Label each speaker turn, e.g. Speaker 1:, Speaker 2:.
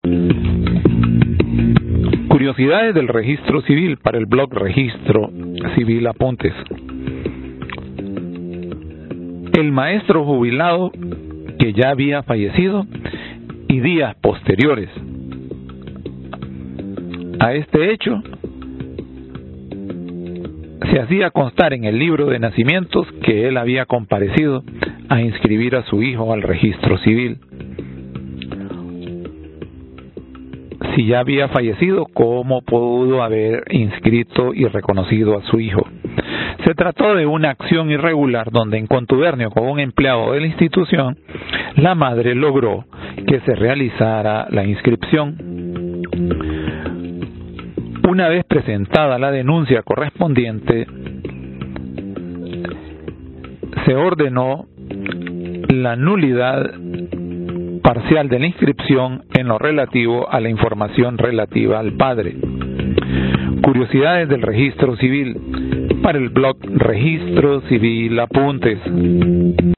Speaker 1: Curiosidades del registro civil para el blog Registro Civil Apuntes. El maestro jubilado que ya había fallecido y días posteriores a este hecho se hacía constar en el libro de nacimientos que él había comparecido a inscribir a su hijo al registro civil. Si ya había fallecido, ¿cómo pudo haber inscrito y reconocido a su hijo? Se trató de una acción irregular donde, en contubernio con un empleado de la institución, la madre logró que se realizara la inscripción. Una vez presentada la denuncia correspondiente, se ordenó la nulidad parcial de la inscripción en lo relativo a la información relativa al padre. Curiosidades del registro civil para el blog Registro Civil Apuntes.